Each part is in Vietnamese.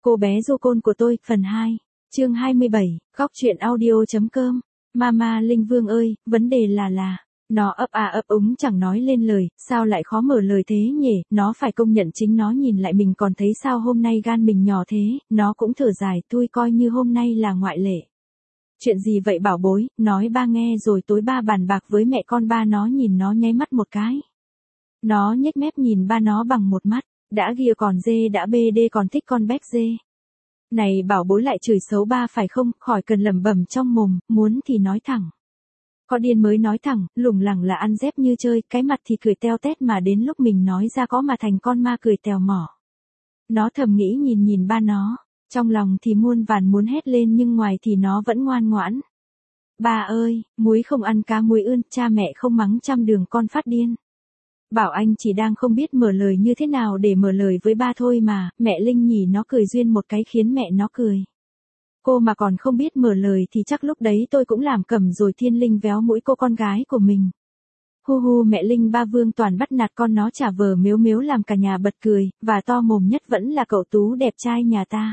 Cô bé du côn của tôi, phần 2, chương 27, góc truyện audio.com. Mama Linh Vương ơi, vấn đề là, nó ấp a ấp úng chẳng nói lên lời, sao lại khó mở lời thế nhỉ, nó phải công nhận chính nó nhìn lại mình còn thấy sao hôm nay gan mình nhỏ thế, nó cũng thở dài, tôi coi như hôm nay là ngoại lệ. Chuyện gì vậy bảo bối, nói ba nghe rồi tối ba bàn bạc với mẹ con ba nó nhìn nó nháy mắt một cái. Nó nhếch mép nhìn ba nó bằng một mắt, đã ghia còn dê đã bê đê còn thích con béc dê. Này bảo bối lại chửi xấu ba phải không, khỏi cần lẩm bẩm trong mồm, muốn thì nói thẳng. Có điên mới nói thẳng, lủng lẳng là ăn dép như chơi, cái mặt thì cười teo tét mà đến lúc mình nói ra có mà thành con ma cười tèo mỏ. Nó thầm nghĩ nhìn ba nó, trong lòng thì muôn vàn muốn hét lên nhưng ngoài thì nó vẫn ngoan ngoãn. Ba ơi, muối không ăn cá muối ươn, cha mẹ không mắng trăm đường con phát điên. Bảo Anh chỉ đang không biết mở lời như thế nào để mở lời với ba thôi mà, mẹ Linh nhỉ nó cười duyên một cái khiến mẹ nó cười. Cô mà còn không biết mở lời thì chắc lúc đấy tôi cũng làm cẩm rồi. Thiên Linh véo mũi cô con gái của mình. Hu hu mẹ Linh ba Vương toàn bắt nạt con nó chả vờ mếu mếu làm cả nhà bật cười, và to mồm nhất vẫn là cậu Tú đẹp trai nhà ta.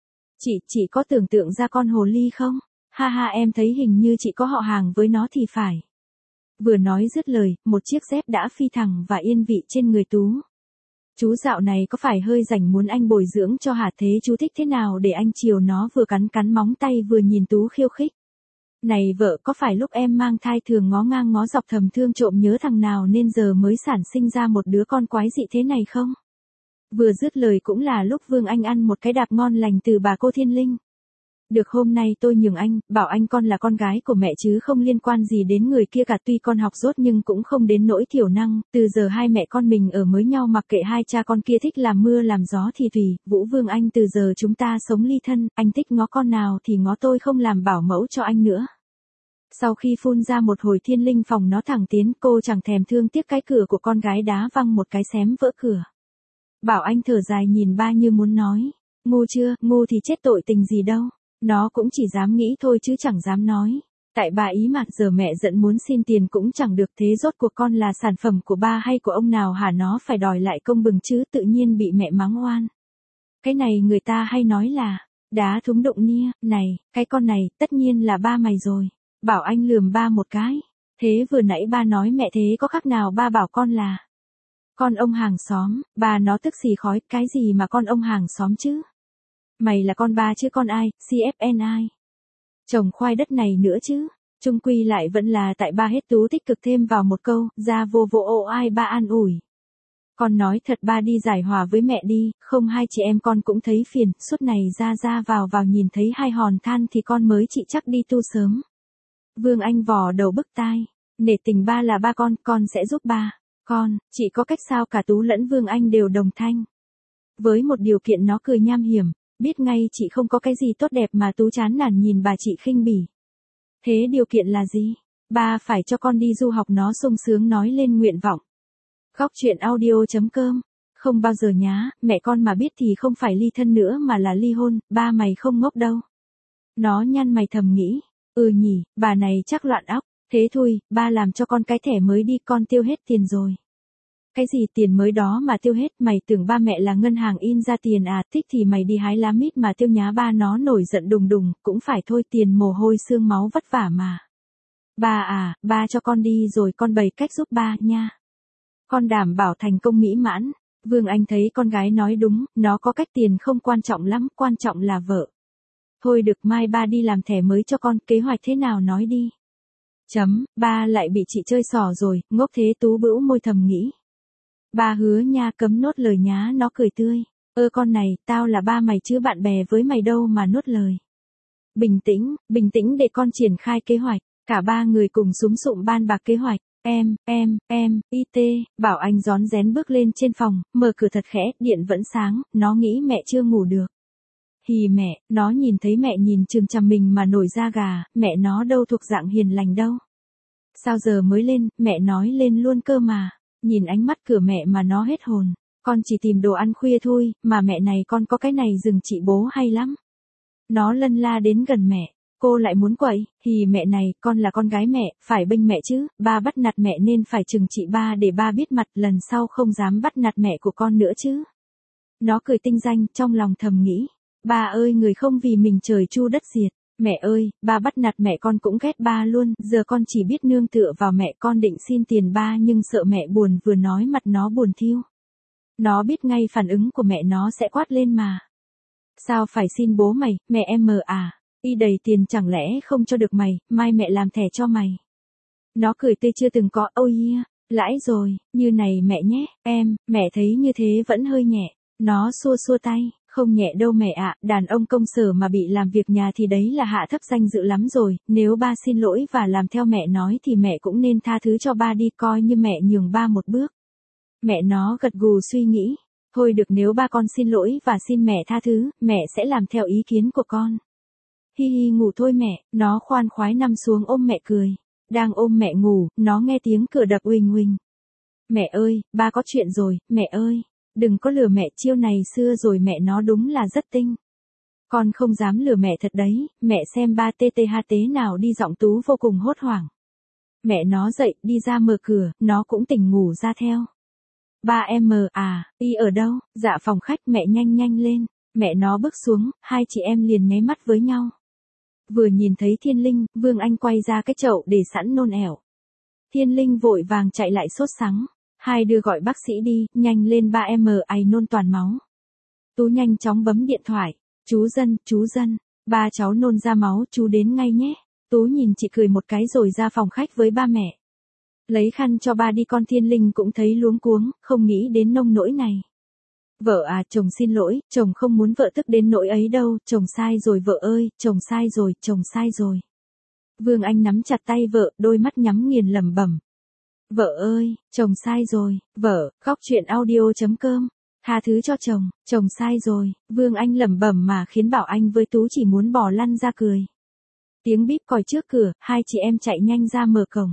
Chị có tưởng tượng ra con hồ ly không? Ha ha em thấy hình như chị có họ hàng với nó thì phải. Vừa nói dứt lời, một chiếc dép đã phi thẳng và yên vị trên người Tú. Chú dạo này có phải hơi rảnh muốn anh bồi dưỡng cho hả thế chú thích thế nào để anh chiều nó vừa cắn móng tay vừa nhìn Tú khiêu khích. Này vợ có phải lúc em mang thai thường ngó ngang ngó dọc thầm thương trộm nhớ thằng nào nên giờ mới sản sinh ra một đứa con quái dị thế này không? Vừa dứt lời cũng là lúc Vương Anh ăn một cái đạp ngon lành từ bà cô Thiên Linh. Được hôm nay tôi nhường anh, bảo anh con là con gái của mẹ chứ không liên quan gì đến người kia cả tuy con học dốt nhưng cũng không đến nỗi thiểu năng, từ giờ hai mẹ con mình ở với nhau mặc kệ hai cha con kia thích làm mưa làm gió thì tùy, Vũ Vương anh từ giờ chúng ta sống ly thân, anh thích ngó con nào thì ngó tôi không làm bảo mẫu cho anh nữa. Sau khi phun ra một hồi Thiên Linh phòng nó thẳng tiến cô chẳng thèm thương tiếc cái cửa của con gái đá văng một cái xém vỡ cửa. Bảo anh thở dài nhìn ba như muốn nói, ngu chưa, ngu thì chết tội tình gì đâu. Nó cũng chỉ dám nghĩ thôi chứ chẳng dám nói. Tại bà ý mà giờ mẹ giận muốn xin tiền cũng chẳng được thế rốt cuộc con là sản phẩm của ba hay của ông nào hả nó phải đòi lại công bừng chứ tự nhiên bị mẹ mắng oan. Cái này người ta hay nói là, đá thúng đụng nia, này, cái con này tất nhiên là ba mày rồi. Bảo anh lườm ba một cái. Thế vừa nãy ba nói mẹ thế có khác nào ba bảo con là con ông hàng xóm, bà nó tức xì khói, cái gì mà con ông hàng xóm chứ? Mày là con ba chứ con ai, CFN ai? Trồng khoai đất này nữa chứ. Chung quy lại vẫn là tại ba hết Tú tích cực thêm vào một câu, ra vô ô ai ba an ủi. Con nói thật ba đi giải hòa với mẹ đi, không hai chị em con cũng thấy phiền, suốt này ra vào nhìn thấy hai hòn than thì con mới chị chắc đi tu sớm. Vương Anh vò đầu bức tai, nể tình ba là ba con sẽ giúp ba. Con, chị có cách sao cả Tú lẫn Vương Anh đều đồng thanh. Với một điều kiện nó cười nham hiểm. Biết ngay chị không có cái gì tốt đẹp mà Tú chán nản nhìn bà chị khinh bỉ. Thế điều kiện là gì? Ba phải cho con đi du học nó sung sướng nói lên nguyện vọng. Góc truyện audio.com. Không bao giờ nhá, mẹ con mà biết thì không phải ly thân nữa mà là ly hôn, ba mày không ngốc đâu. Nó nhăn mày thầm nghĩ, nhỉ, bà này chắc loạn óc, thế thôi, ba làm cho con cái thẻ mới đi con tiêu hết tiền rồi. Cái gì tiền mới đó mà tiêu hết, mày tưởng ba mẹ là ngân hàng in ra tiền à, thích thì mày đi hái lá mít mà tiêu nhá. Ba nó nổi giận đùng, cũng phải thôi tiền mồ hôi xương máu vất vả mà. Ba à, ba cho con đi rồi con bày cách giúp ba nha. Con đảm bảo thành công mỹ mãn. Vương Anh thấy con gái nói đúng, nó có cách tiền không quan trọng lắm, quan trọng là vợ. Thôi được mai ba đi làm thẻ mới cho con, kế hoạch thế nào nói đi. Ba lại bị chị chơi xỏ rồi, ngốc thế Tú bĩu môi thầm nghĩ. Ba hứa nha cấm nốt lời nhá nó cười tươi. Con này, tao là ba mày chứ bạn bè với mày đâu mà nuốt lời. Bình tĩnh để con triển khai kế hoạch. Cả ba người cùng súm sụm ban bạc kế hoạch. Bảo Anh rón rén bước lên trên phòng, mở cửa thật khẽ, điện vẫn sáng, nó nghĩ mẹ chưa ngủ được. Hì mẹ, nó nhìn thấy mẹ nhìn chằm chằm mình mà nổi da gà, mẹ nó đâu thuộc dạng hiền lành đâu. Sao giờ mới lên, mẹ nói lên luôn cơ mà. Nhìn ánh mắt cửa mẹ mà nó hết hồn. Con chỉ tìm đồ ăn khuya thôi, mà mẹ này con có cái này dừng chị bố hay lắm. Nó lân la đến gần mẹ. Cô lại muốn quậy, thì mẹ này, con là con gái mẹ, phải bênh mẹ chứ, ba bắt nạt mẹ nên phải trừng trị ba để ba biết mặt, lần sau không dám bắt nạt mẹ của con nữa chứ. Nó cười tinh danh, trong lòng thầm nghĩ. Ba ơi, người không vì mình trời chu đất diệt. Mẹ ơi, ba bắt nạt mẹ con cũng ghét ba luôn, giờ con chỉ biết nương tựa vào mẹ, con định xin tiền ba nhưng sợ mẹ buồn, vừa nói mặt nó buồn thiu. Nó biết ngay phản ứng của mẹ nó sẽ quát lên mà. Sao phải xin bố mày, mẹ em mờ à? Y đầy tiền chẳng lẽ không cho được mày, mai mẹ làm thẻ cho mày. Nó cười tươi chưa từng có, ôi yeah, lãi rồi, như này mẹ nhé, mẹ thấy như thế vẫn hơi nhẹ. Nó xua xua tay, không nhẹ đâu mẹ ạ, đàn ông công sở mà bị làm việc nhà thì đấy là hạ thấp danh dự lắm rồi, nếu ba xin lỗi và làm theo mẹ nói thì mẹ cũng nên tha thứ cho ba đi, coi như mẹ nhường ba một bước. Mẹ nó gật gù suy nghĩ, thôi được, nếu ba con xin lỗi và xin mẹ tha thứ, mẹ sẽ làm theo ý kiến của con. Hi hi, ngủ thôi mẹ, nó khoan khoái nằm xuống ôm mẹ cười. Đang ôm mẹ ngủ, nó nghe tiếng cửa đập uỳnh uỳnh. Mẹ ơi, ba có chuyện rồi, mẹ ơi. Đừng có lừa mẹ, chiêu này xưa rồi, mẹ nó đúng là rất tinh. Con không dám lừa mẹ thật đấy, mẹ xem ba tê tê ha tế nào đi, giọng Tú vô cùng hốt hoảng. Mẹ nó dậy, đi ra mở cửa, nó cũng tỉnh ngủ ra theo. Ba em à, y ở đâu? Dạ phòng khách, mẹ nhanh nhanh lên. Mẹ nó bước xuống, hai chị em liền nháy mắt với nhau. Vừa nhìn thấy Thiên Linh, Vương Anh quay ra cái chậu để sẵn nôn ẻo. Thiên Linh vội vàng chạy lại sốt sắng. Hai đứa gọi bác sĩ đi, nhanh lên, ba em ai nôn toàn máu. Tú nhanh chóng bấm điện thoại. Chú Dân, ba cháu nôn ra máu, chú đến ngay nhé. Tú nhìn chị cười một cái rồi ra phòng khách với ba mẹ. Lấy khăn cho ba đi con. Thiên Linh cũng thấy luống cuống, không nghĩ đến nông nỗi này. Vợ à, chồng xin lỗi, chồng không muốn vợ tức đến nỗi ấy đâu, chồng sai rồi vợ ơi, chồng sai rồi, chồng sai rồi. Vương Anh nắm chặt tay vợ, đôi mắt nhắm nghiền lẩm bẩm. Vợ ơi, chồng sai rồi, vợ, khóc chuyện audio.com. Tha thứ cho chồng sai rồi, Vương Anh lẩm bẩm mà khiến Bảo Anh với Tú chỉ muốn bỏ lăn ra cười. Tiếng bíp còi trước cửa, hai chị em chạy nhanh ra mở cổng.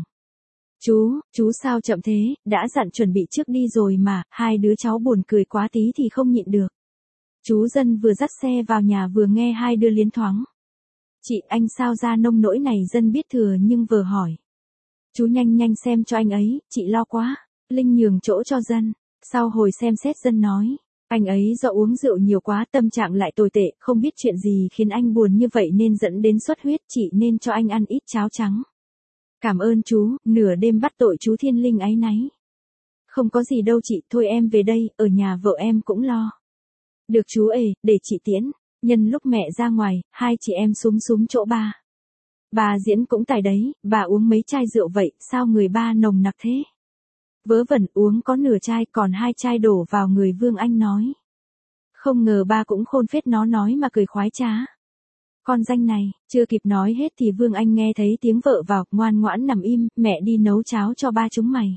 Chú sao chậm thế, đã dặn chuẩn bị trước đi rồi mà, hai đứa cháu buồn cười quá tí thì không nhịn được. Chú Dân vừa dắt xe vào nhà vừa nghe hai đứa liến thoáng. Chị, anh sao ra nông nỗi này? Dân biết thừa nhưng vừa hỏi. Chú nhanh nhanh xem cho anh ấy, chị lo quá. Linh nhường chỗ cho Dân. Sau hồi xem xét, Dân nói. Anh ấy do uống rượu nhiều quá, tâm trạng lại tồi tệ, không biết chuyện gì khiến anh buồn như vậy nên dẫn đến xuất huyết, chị nên cho anh ăn ít cháo trắng. Cảm ơn chú, nửa đêm bắt tội chú. Thiên Linh áy náy. Không có gì đâu chị, thôi em về đây, ở nhà vợ em cũng lo. Được chú ơi, để chị tiễn. Nhân lúc mẹ ra ngoài, hai chị em súm chỗ ba. Bà Diễn cũng tài đấy, bà uống mấy chai rượu vậy, sao người ba nồng nặc thế? Vớ vẩn, uống có nửa chai, còn hai chai đổ vào người. Vương Anh nói. Không ngờ ba cũng khôn phết, nó nói mà cười khoái trá. Con danh này, chưa kịp nói hết thì Vương Anh nghe thấy tiếng vợ vào, ngoan ngoãn nằm im, mẹ đi nấu cháo cho ba chúng mày.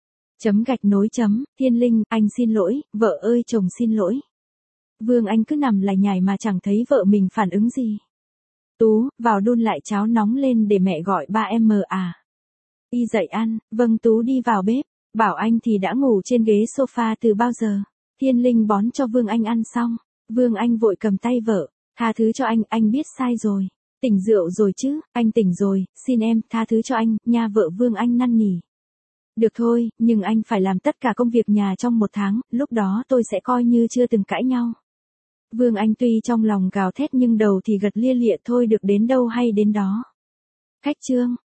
Thiên Linh, anh xin lỗi, vợ ơi chồng xin lỗi. Vương Anh cứ nằm lải nhải mà chẳng thấy vợ mình phản ứng gì. Tú, vào đun lại cháo nóng lên để mẹ gọi ba em à. Y dậy ăn, vâng. Tú đi vào bếp, Bảo Anh thì đã ngủ trên ghế sofa từ bao giờ. Thiên Linh bón cho Vương Anh ăn xong, Vương Anh vội cầm tay vợ. Tha thứ cho anh biết sai rồi. Tỉnh rượu rồi chứ, anh tỉnh rồi, xin em, tha thứ cho anh, nha vợ. Vương Anh năn nỉ. Được thôi, nhưng anh phải làm tất cả công việc nhà trong 1 tháng, lúc đó tôi sẽ coi như chưa từng cãi nhau. Vương Anh tuy trong lòng gào thét nhưng đầu thì gật lia lịa, thôi được, đến đâu hay đến đó. Khách chương.